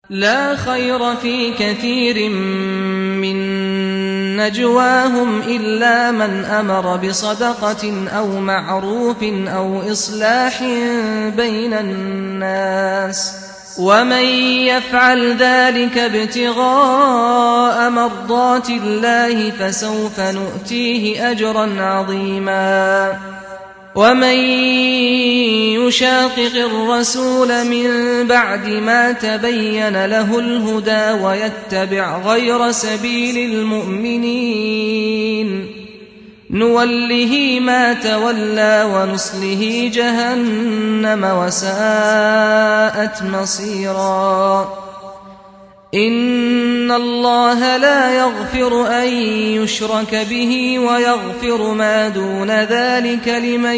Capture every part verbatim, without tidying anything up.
لا خير في كثير من نجواهم إلا من أمر بصدقة أو معروف أو إصلاح بين الناس، ومن يفعل ذلك ابتغاء مرضات الله فسوف نؤتيه أجرا عظيما. ومن يشاقق الرسول من بعد ما تبين له الهدى ويتبع غير سبيل المؤمنين نوله ما تولى ونصله جهنم وساءت مصيرا. إن الله لا يغفر أن يشرك به ويغفر ما دون ذلك لمن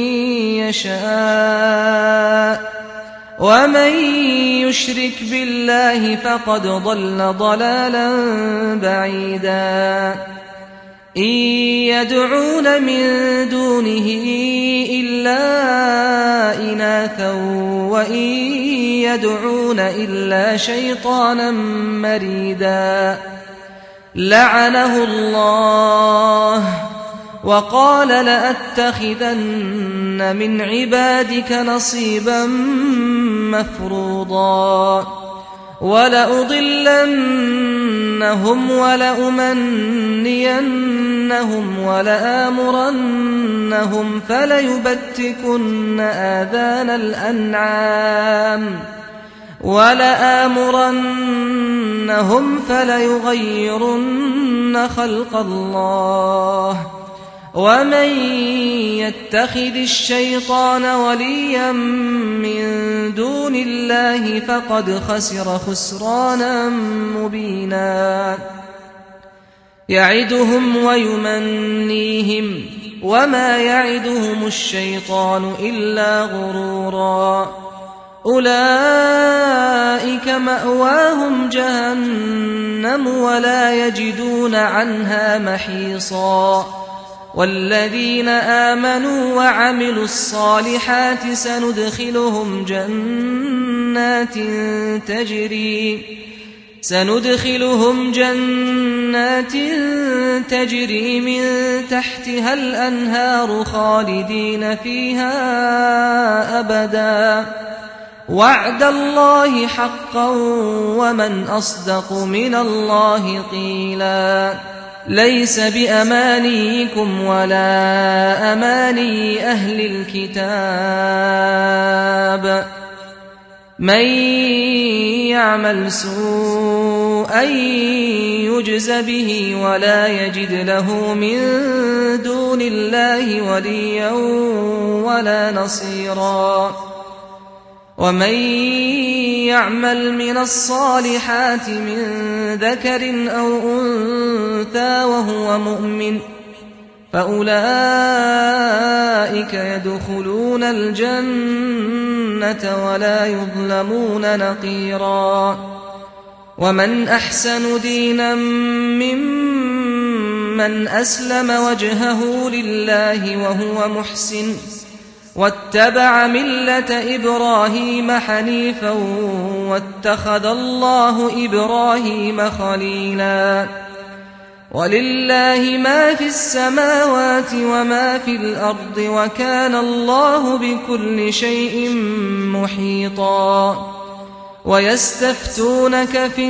يشاء، ومن يشرك بالله فقد ضل ضلالا بعيدا. إن يدعون من دونه إلا إناثا وإن يدعون إلا شيطانا مريدا لعنه الله وقال لأتخذن من عبادك نصيبا مفروضا ولأضلنهم ولأمنينهم ولآمرنهم فليبتكن آذان الأنعام ولآمرنهم فليغيرن خلق الله. ومن يتخذ الشيطان وليا من دون الله فقد خسر خسرانا مبينا. يعدهم ويمنيهم وما يعدهم الشيطان إلا غرورا. أولئك مأواهم جهنم ولا يجدون عنها محيصا. والذين آمنوا وعملوا الصالحات سندخلهم جنات تجري سندخلهم جنات تجري من تحتها الأنهار خالدين فيها أبدا وعد الله حقا ومن أصدق من الله قيلا. ليس بأمانيكم ولا أماني أهل الكتاب من يعمل سوءا يجز به ولا يجد له من دون الله وليا ولا نصيرا. ومن يعمل من الصالحات من ذكر أو أنثى وهو مؤمن فأولئك يدخلون الجنة ولا يظلمون نقيرا. ومن أحسن دينا ممن أسلم وجهه لله وهو محسن واتبع ملة إبراهيم حنيفا واتخذ الله إبراهيم خليلا. ولله ما في السماوات وما في الأرض وكان الله بكل شيء محيطا. ويستفتونك في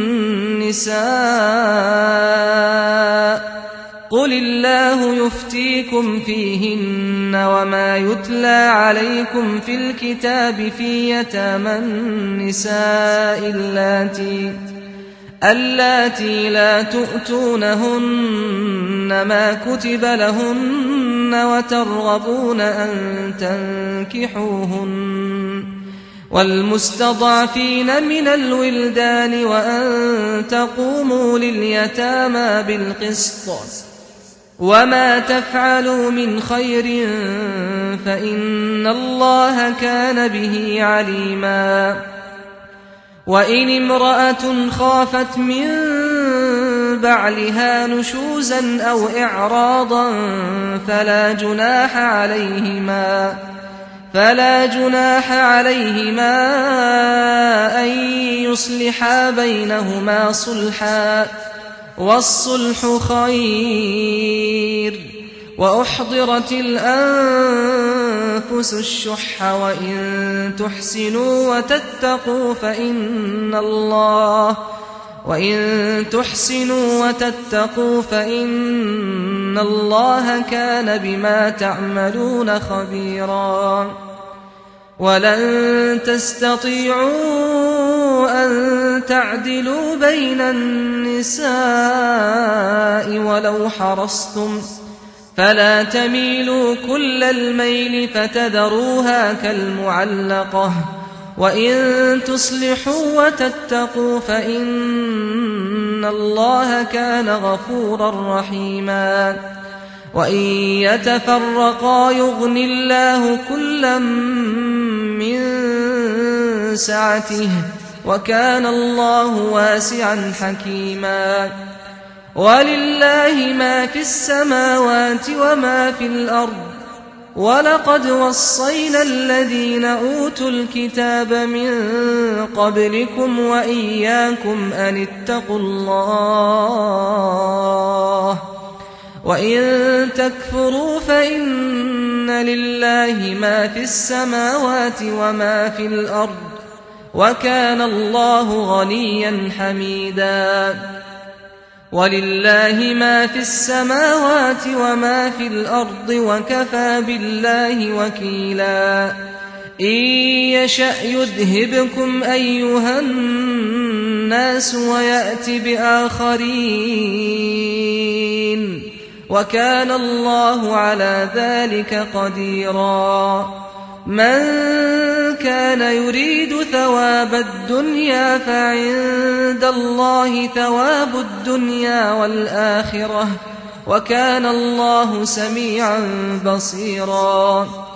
النساء قل الله يفتيكم فيهن وما يتلى عليكم في الكتاب في يتامى النساء اللاتي اللاتي لا تؤتونهن ما كتب لهن وترغبون أن تنكحوهن والمستضعفين من الولدان وأن تقوموا لليتامى بالقسط وما تفعلوا من خير فإن الله كان به عليما. وإن امرأة خافت من بعلها نشوزا أو إعراضا فلا جناح عليهما فلا جناح عليهما أن يصلحا بينهما صلحا والصلح خير وأحضرت الأنفس الشح وإن تحسنوا وتتقوا فإن الله وإن تحسنوا وتتقوا فإن الله كان بما تعملون خبيرا ولن تستطيعوا أن تعدلوا بين النساء ولو حرصتم فلا تميلوا كل الميل فتذروها كالمعلقة وإن تصلحوا وتتقوا فإن الله كان غفورا رحيما وإن يتفرقا يغن الله كلا من سعته وكان الله واسعا حكيما ولله ما في السماوات وما في الأرض ولقد وصينا الذين أوتوا الكتاب من قبلكم وإياكم أن اتقوا الله وإن تكفروا فإن لله ما في السماوات وما في الأرض وكان الله غنيا حميدا ولله ما في السماوات وما في الأرض وكفى بالله وكيلا إن يشأ يذهبكم أيها الناس ويأت بآخرين وكان الله على ذلك قديرا من كان يريد ثواب الدنيا فعند الله ثواب الدنيا والآخرة وكان الله سميعا بصيرا